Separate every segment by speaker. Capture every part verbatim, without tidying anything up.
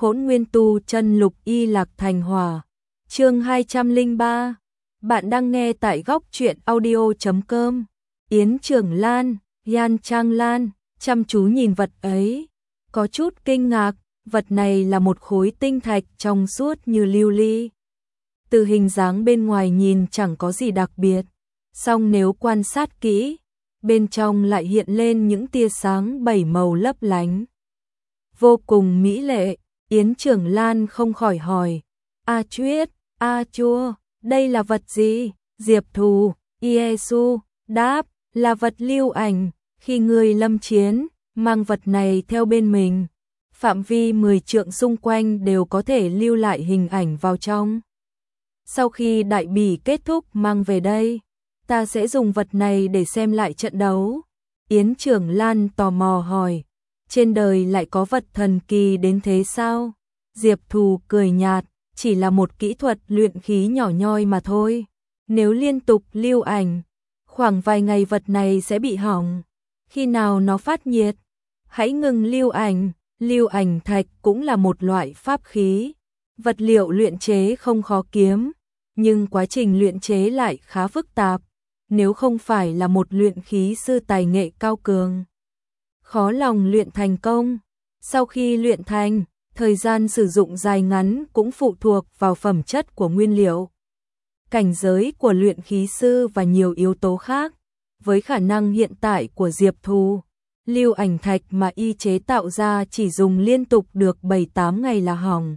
Speaker 1: Hỗn Nguyên Tu Chân Lục Y Lạc Thành Hỏa. Chương hai trăm lẻ ba. Bạn đang nghe tại góc truyện audio chấm com. Yến Trường Lan, Yan Trang Lan, chăm chú nhìn vật ấy, có chút kinh ngạc, vật này là một khối tinh thạch trong suốt như lưu ly. Từ hình dáng bên ngoài nhìn chẳng có gì đặc biệt, song nếu quan sát kỹ, bên trong lại hiện lên những tia sáng bảy màu lấp lánh. Vô cùng mỹ lệ, Yến Trường Lan không khỏi hỏi, A Chuyết, A Chua, đây là vật gì? Diệp Thù, Iesu, đáp, là vật lưu ảnh, khi người lâm chiến, mang vật này theo bên mình. Phạm vi mười trượng xung quanh đều có thể lưu lại hình ảnh vào trong. Sau khi đại bỉ kết thúc mang về đây, ta sẽ dùng vật này để xem lại trận đấu. Yến Trường Lan tò mò hỏi, trên đời lại có vật thần kỳ đến thế sao? Diệp Thù cười nhạt, chỉ là một kỹ thuật luyện khí nhỏ nhoi mà thôi. Nếu liên tục lưu ảnh, khoảng vài ngày vật này sẽ bị hỏng. Khi nào nó phát nhiệt, hãy ngừng lưu ảnh. Lưu ảnh thạch cũng là một loại pháp khí. Vật liệu luyện chế không khó kiếm, nhưng quá trình luyện chế lại khá phức tạp. Nếu không phải là một luyện khí sư tài nghệ cao cường, khó lòng luyện thành công. Sau khi luyện thành, thời gian sử dụng dài ngắn cũng phụ thuộc vào phẩm chất của nguyên liệu, cảnh giới của luyện khí sư và nhiều yếu tố khác. Với khả năng hiện tại của Diệp Thù, lưu ảnh thạch mà y chế tạo ra chỉ dùng liên tục được bảy tám ngày là hỏng.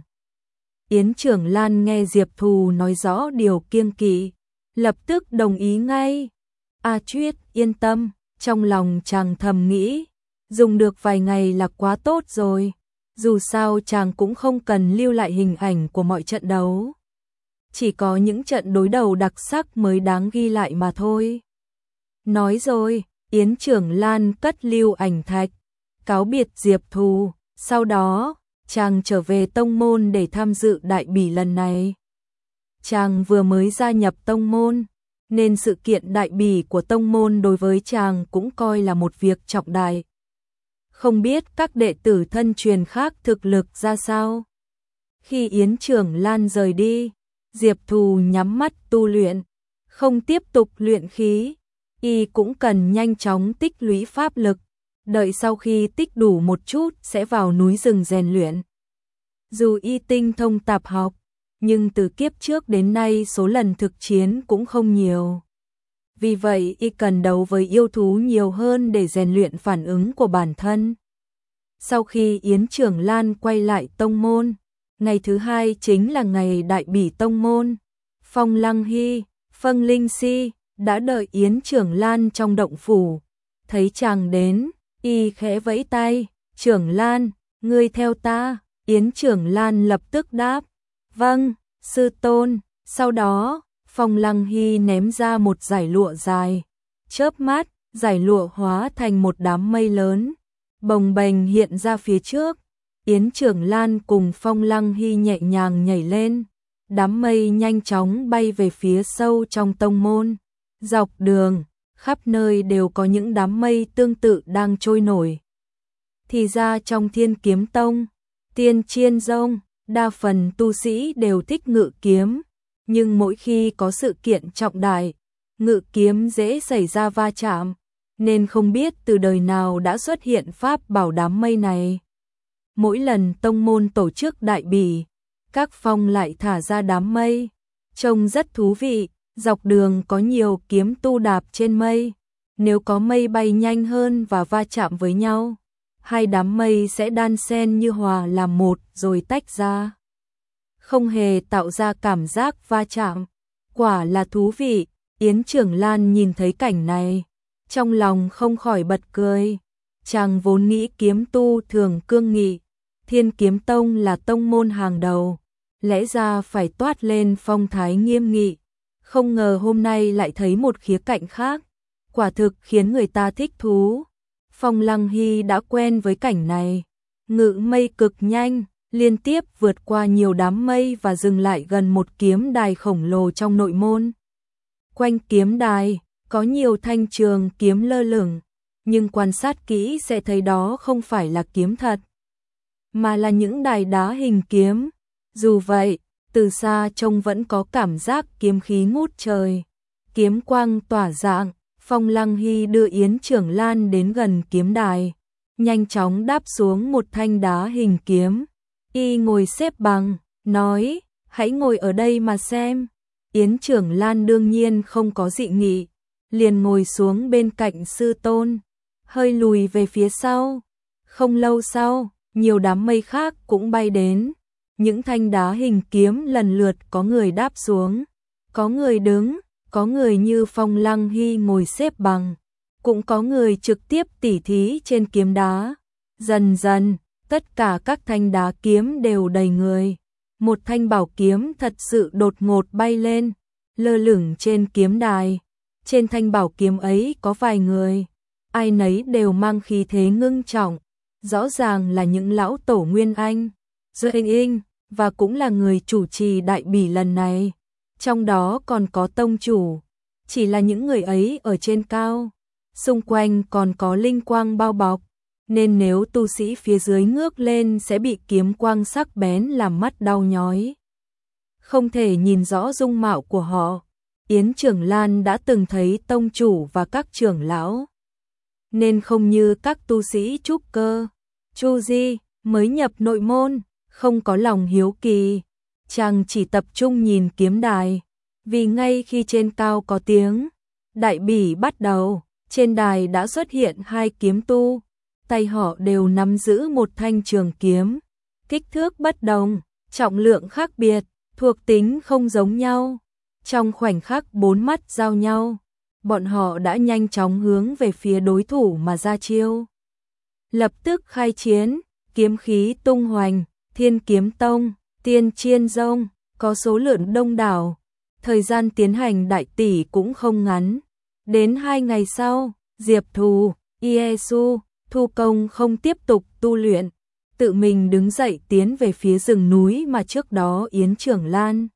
Speaker 1: Yến Trường Lan nghe Diệp Thù nói rõ điều kiêng kỵ, lập tức đồng ý ngay. A Chuyết, yên tâm, trong lòng chàng thầm nghĩ, dùng được vài ngày là quá tốt rồi. Dù sao chàng cũng không cần lưu lại hình ảnh của mọi trận đấu. Chỉ có những trận đối đầu đặc sắc mới đáng ghi lại mà thôi. Nói rồi, Yến Trường Lan cất lưu ảnh thạch, cáo biệt Diệp Thù, sau đó, chàng trở về tông môn để tham dự đại bỉ lần này. Chàng vừa mới gia nhập tông môn, nên sự kiện đại bỉ của tông môn đối với chàng cũng coi là một việc trọng đại. Không biết các đệ tử thân truyền khác thực lực ra sao. Khi Yến Trường Lan rời đi, Diệp Thù nhắm mắt tu luyện, không tiếp tục luyện khí. Y cũng cần nhanh chóng tích lũy pháp lực, đợi sau khi tích đủ một chút sẽ vào núi rừng rèn luyện. Dù y tinh thông tạp học, nhưng từ kiếp trước đến nay số lần thực chiến cũng không nhiều. Vì vậy y cần đấu với yêu thú nhiều hơn để rèn luyện phản ứng của bản thân. Sau khi Yến Trường Lan quay lại tông môn, ngày thứ hai chính là ngày đại bỉ tông môn. Phong Lăng Hy, Phân Linh Si đã đợi Yến Trường Lan trong động phủ. Thấy chàng đến, y khẽ vẫy tay, Trường Lan, ngươi theo ta. Yến Trường Lan lập tức đáp, vâng, sư tôn. Sau đó, Phong Lăng Hy ném ra một dải lụa dài. Chớp mắt, dải lụa hóa thành một đám mây lớn, bồng bềnh hiện ra phía trước. Yến Trường Lan cùng Phong Lăng Hy nhẹ nhàng nhảy lên. Đám mây nhanh chóng bay về phía sâu trong tông môn. Dọc đường, khắp nơi đều có những đám mây tương tự đang trôi nổi. Thì ra trong Thiên Kiếm Tông, Tiên Chiên Dông, đa phần tu sĩ đều thích ngự kiếm, nhưng mỗi khi có sự kiện trọng đại, ngự kiếm dễ xảy ra va chạm, nên không biết từ đời nào đã xuất hiện pháp bảo đám mây này. Mỗi lần tông môn tổ chức đại bỉ, các phong lại thả ra đám mây, trông rất thú vị. Dọc đường có nhiều kiếm tu đạp trên mây, nếu có mây bay nhanh hơn và va chạm với nhau, hai đám mây sẽ đan xen như hòa làm một rồi tách ra, không hề tạo ra cảm giác va chạm. Quả là thú vị. Yến Trường Lan nhìn thấy cảnh này, trong lòng không khỏi bật cười. Chàng vốn nghĩ kiếm tu thường cương nghị, Thiên Kiếm Tông là tông môn hàng đầu, lẽ ra phải toát lên phong thái nghiêm nghị. Không ngờ hôm nay lại thấy một khía cạnh khác, quả thực khiến người ta thích thú. Phong Lăng Hy đã quen với cảnh này, ngự mây cực nhanh, liên tiếp vượt qua nhiều đám mây và dừng lại gần một kiếm đài khổng lồ trong nội môn. Quanh kiếm đài, có nhiều thanh trường kiếm lơ lửng, nhưng quan sát kỹ sẽ thấy đó không phải là kiếm thật, mà là những đài đá hình kiếm. Dù vậy, từ xa trông vẫn có cảm giác kiếm khí ngút trời. Kiếm quang tỏa dạng, Phong Lăng Hy đưa Yến Trưởng Lan đến gần kiếm đài, nhanh chóng đáp xuống một thanh đá hình kiếm. Y ngồi xếp bằng, nói, hãy ngồi ở đây mà xem. Yến Trưởng Lan đương nhiên không có dị nghị, liền ngồi xuống bên cạnh sư tôn, hơi lùi về phía sau. Không lâu sau, nhiều đám mây khác cũng bay đến. Những thanh đá hình kiếm lần lượt có người đáp xuống, có người đứng, có người như Phong Lăng Hy ngồi xếp bằng, cũng có người trực tiếp tỉ thí trên kiếm đá. Dần dần, tất cả các thanh đá kiếm đều đầy người. Một thanh bảo kiếm thật sự đột ngột bay lên, lơ lửng trên kiếm đài. Trên thanh bảo kiếm ấy có vài người, ai nấy đều mang khí thế ngưng trọng, rõ ràng là những lão tổ Nguyên Anh, Dư Hình Inh, và cũng là người chủ trì đại bỉ lần này. Trong đó còn có tông chủ, chỉ là những người ấy ở trên cao, xung quanh còn có linh quang bao bọc, nên nếu tu sĩ phía dưới ngước lên sẽ bị kiếm quang sắc bén làm mắt đau nhói, không thể nhìn rõ dung mạo của họ. Yến Trưởng Lan đã từng thấy tông chủ và các trưởng lão, nên không như các tu sĩ trúc cơ, Chu Di mới nhập nội môn, không có lòng hiếu kỳ, chàng chỉ tập trung nhìn kiếm đài, vì ngay khi trên cao có tiếng đại bỉ bắt đầu, trên đài đã xuất hiện hai kiếm tu, tay họ đều nắm giữ một thanh trường kiếm, kích thước bất đồng, trọng lượng khác biệt, thuộc tính không giống nhau. Trong khoảnh khắc bốn mắt giao nhau, bọn họ đã nhanh chóng hướng về phía đối thủ mà ra chiêu. Lập tức khai chiến, kiếm khí tung hoành, Thiên Kiếm Tông, Tiên Chiên Dông, có số lượng đông đảo. Thời gian tiến hành đại tỷ cũng không ngắn. Đến hai ngày sau, Diệp Thù, Iesu, Thu Công không tiếp tục tu luyện, tự mình đứng dậy tiến về phía rừng núi mà trước đó Yến Trưởng Lan,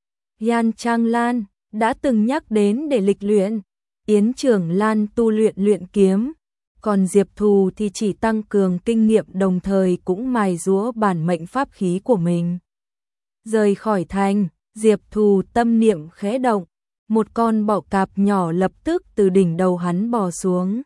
Speaker 1: Yan Trang Lan đã từng nhắc đến để lịch luyện. Yến Trưởng Lan tu luyện luyện kiếm, còn Diệp Thù thì chỉ tăng cường kinh nghiệm đồng thời cũng mài giũa bản mệnh pháp khí của mình. Rời khỏi thành, Diệp Thù tâm niệm khẽ động, một con bọ cạp nhỏ lập tức từ đỉnh đầu hắn bò xuống,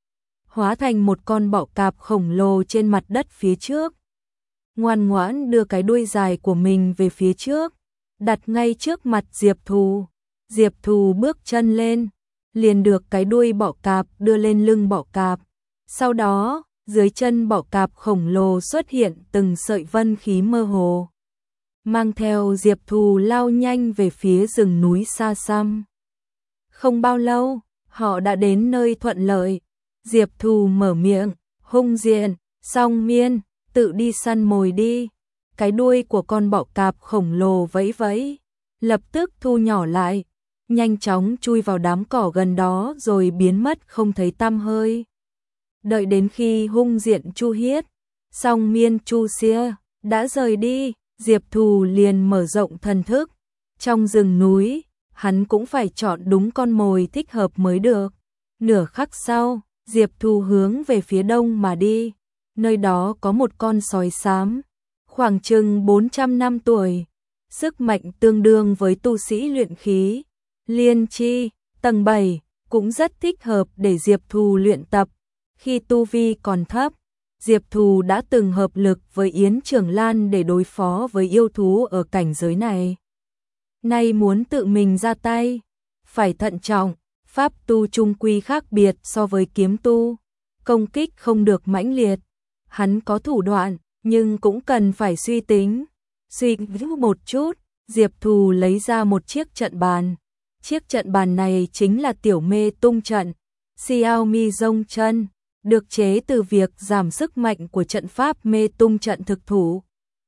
Speaker 1: hóa thành một con bọ cạp khổng lồ trên mặt đất phía trước. Ngoan ngoãn đưa cái đuôi dài của mình về phía trước, đặt ngay trước mặt Diệp Thù. Diệp Thù bước chân lên, liền được cái đuôi bọ cạp đưa lên lưng bọ cạp. Sau đó, dưới chân bọ cạp khổng lồ xuất hiện từng sợi vân khí mơ hồ, mang theo Diệp Thù lao nhanh về phía rừng núi xa xăm. Không bao lâu, họ đã đến nơi thuận lợi. Diệp Thù mở miệng, hung diện, Song Miên, tự đi săn mồi đi. Cái đuôi của con bọ cạp khổng lồ vẫy vẫy, lập tức thu nhỏ lại, nhanh chóng chui vào đám cỏ gần đó rồi biến mất không thấy tăm hơi. Đợi đến khi hung diện Chu Hiết, Song Miên Chu Xia đã rời đi, Diệp Thù liền mở rộng thần thức. Trong rừng núi, hắn cũng phải chọn đúng con mồi thích hợp mới được. Nửa khắc sau, Diệp Thù hướng về phía đông mà đi. Nơi đó có một con sói xám, khoảng chừng bốn trăm năm tuổi, sức mạnh tương đương với tu sĩ luyện khí, liên chi, tầng bảy, cũng rất thích hợp để Diệp Thù luyện tập. Khi tu vi còn thấp, Diệp Thù đã từng hợp lực với Yến Trưởng Lan để đối phó với yêu thú ở cảnh giới này. Nay muốn tự mình ra tay, phải thận trọng, pháp tu trung quy khác biệt so với kiếm tu, công kích không được mãnh liệt. Hắn có thủ đoạn, nhưng cũng cần phải suy tính. Suy nghĩ một chút, Diệp Thù lấy ra một chiếc trận bàn. Chiếc trận bàn này chính là tiểu mê tung trận, Xiaomi Dông chân, được chế từ việc giảm sức mạnh của trận pháp mê tung trận thực thủ.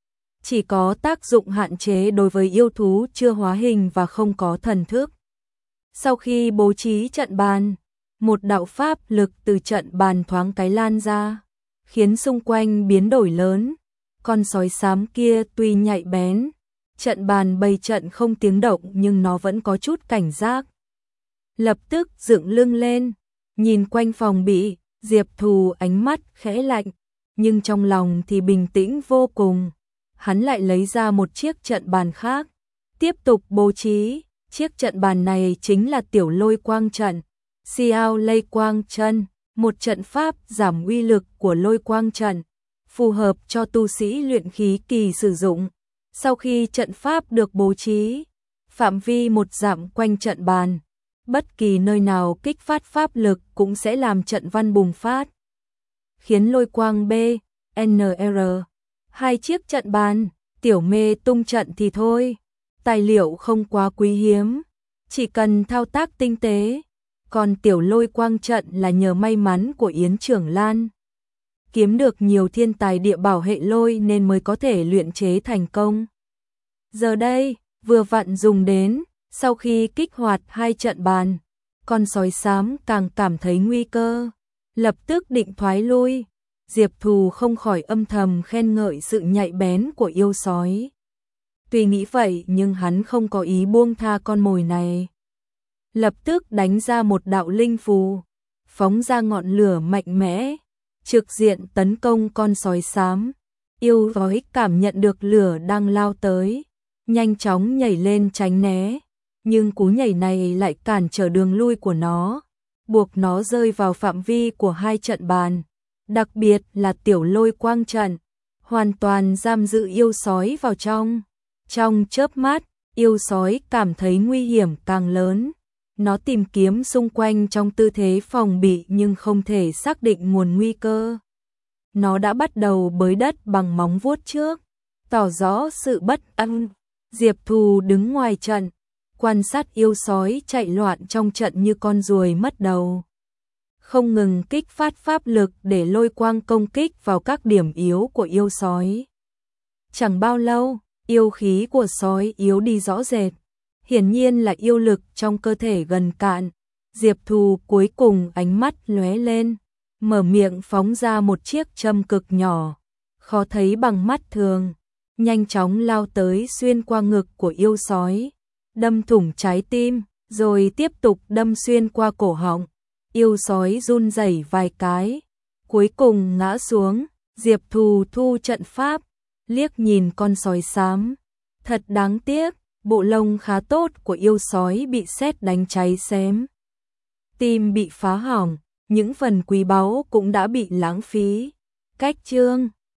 Speaker 1: Chỉ có tác dụng hạn chế đối với yêu thú chưa hóa hình và không có thần thức. Sau khi bố trí trận bàn, một đạo pháp lực từ trận bàn thoáng cái lan ra, khiến xung quanh biến đổi lớn. Con sói xám kia tuy nhạy bén, trận bàn bày trận không tiếng động nhưng nó vẫn có chút cảnh giác. Lập tức dựng lưng lên, nhìn quanh phòng bị, Diệp Thù ánh mắt khẽ lạnh, nhưng trong lòng thì bình tĩnh vô cùng. Hắn lại lấy ra một chiếc trận bàn khác, tiếp tục bố trí. Chiếc trận bàn này chính là tiểu lôi quang trận, Xiao Lây Quang Chân, một trận pháp giảm uy lực của lôi quang trận, phù hợp cho tu sĩ luyện khí kỳ sử dụng. Sau khi trận pháp được bố trí, phạm vi một dặm quanh trận bàn, bất kỳ nơi nào kích phát pháp lực cũng sẽ làm trận văn bùng phát, khiến lôi quang B, N R. Hai chiếc trận bàn, tiểu mê tung trận thì thôi, tài liệu không quá quý hiếm, chỉ cần thao tác tinh tế. Còn tiểu lôi quang trận là nhờ may mắn của Yến Trưởng Lan, kiếm được nhiều thiên tài địa bảo hệ lôi nên mới có thể luyện chế thành công. Giờ đây, vừa vặn dùng đến, sau khi kích hoạt hai trận bàn, con sói xám càng cảm thấy nguy cơ, lập tức định thoái lui. Diệp Thù không khỏi âm thầm khen ngợi sự nhạy bén của yêu sói. Tuy nghĩ vậy nhưng hắn không có ý buông tha con mồi này. Lập tức đánh ra một đạo linh phù, phóng ra ngọn lửa mạnh mẽ, trực diện tấn công con sói xám. Yêu sói cảm nhận được lửa đang lao tới, nhanh chóng nhảy lên tránh né, nhưng cú nhảy này lại cản trở đường lui của nó, buộc nó rơi vào phạm vi của hai trận bàn, đặc biệt là tiểu lôi quang trận, hoàn toàn giam giữ yêu sói vào trong. Trong chớp mắt, yêu sói cảm thấy nguy hiểm càng lớn. Nó tìm kiếm xung quanh trong tư thế phòng bị nhưng không thể xác định nguồn nguy cơ. Nó đã bắt đầu bới đất bằng móng vuốt trước, tỏ rõ sự bất an. Diệp Thù đứng ngoài trận, quan sát yêu sói chạy loạn trong trận như con ruồi mất đầu, không ngừng kích phát pháp lực để lôi quang công kích vào các điểm yếu của yêu sói. Chẳng bao lâu, yêu khí của sói yếu đi rõ rệt, hiển nhiên là yêu lực trong cơ thể gần cạn. Diệp Thù cuối cùng ánh mắt lóe lên, mở miệng phóng ra một chiếc châm cực nhỏ, khó thấy bằng mắt thường, nhanh chóng lao tới xuyên qua ngực của yêu sói, đâm thủng trái tim, rồi tiếp tục đâm xuyên qua cổ họng. Yêu sói run rẩy vài cái, cuối cùng ngã xuống. Diệp Thù thu trận pháp, liếc nhìn con sói xám. Thật đáng tiếc, bộ lông khá tốt của yêu sói bị sét đánh cháy xém, tim bị phá hỏng, những phần quý báu cũng đã bị lãng phí. Cách chương